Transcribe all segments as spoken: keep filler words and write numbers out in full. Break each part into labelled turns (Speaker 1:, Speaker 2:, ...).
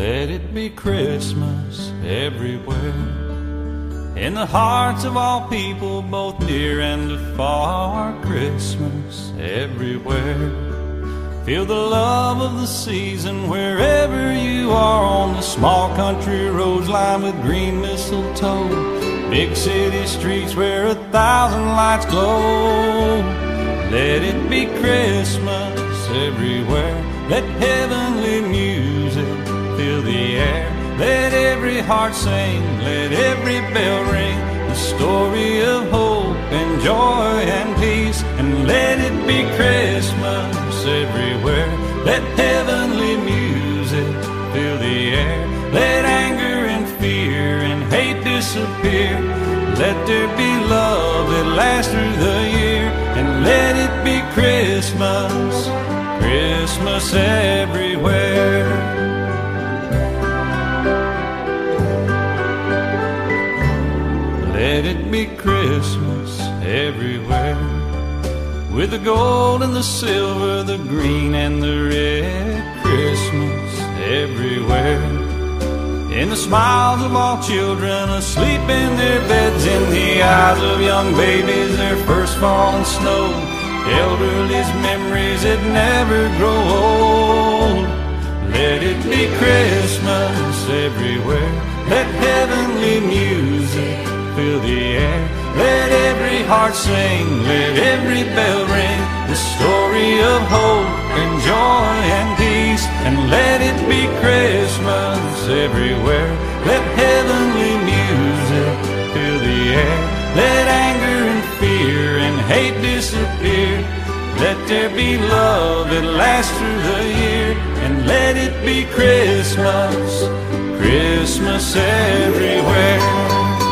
Speaker 1: Let it be Christmas everywhere, in the hearts of all people, both near and afar. Christmas everywhere. Feel the love of the season wherever you are, on the small country roads lined with green mistletoe, big city streets where a thousand lights glow. Let it be Christmas everywhere. Let heavenly music fill the air. Let every heart sing, let every bell ring, the story of hope and joy and peace. And let it be Christmas everywhere. Let heavenly music fill the air. Let anger and fear and hate disappear. Let there be love that lasts through the year. And let it be Christmas, Christmas everywhere. Let it be Christmas everywhere, with the gold and the silver, the green and the red. Christmas everywhere, in the smiles of all children asleep in their beds, in the eyes of young babies, their first falling snow, elderly's memories that never grow old. Let it be Christmas everywhere. Let heavenly music fill the air. Let every heart sing, let every bell ring, the story of hope and joy and peace. And let it be Christmas everywhere. Let heavenly music fill the air. Let anger and fear and hate disappear. Let there be love that lasts through the year. And let it be Christmas, Christmas everywhere.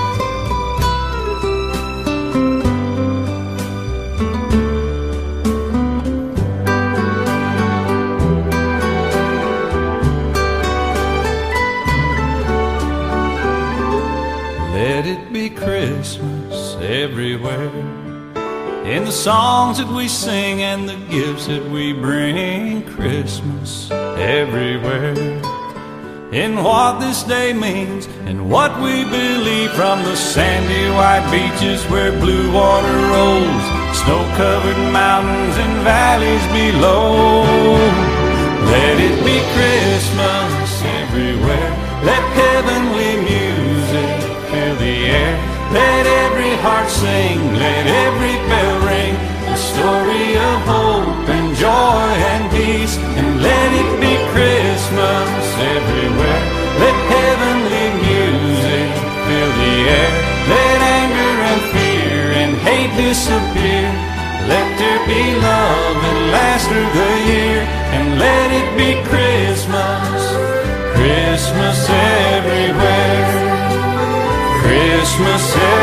Speaker 1: Let it be Christmas everywhere, in the songs that we sing and the gifts that we bring. Christmas everywhere, in what this day means and what we believe, from the sandy white beaches where blue water rolls, snow-covered mountains and valleys below. Let it be Christmas everywhere. Let heavenly music fill the air. Let every heart sing, let every bell ring, the story of hope and joy and peace. And let it be Christmas everywhere. Let heavenly music fill the air. Let anger and fear and hate disappear. Let there be love that lasts through the year. And let it be Christmas, Christmas everywhere. Christmas everywhere.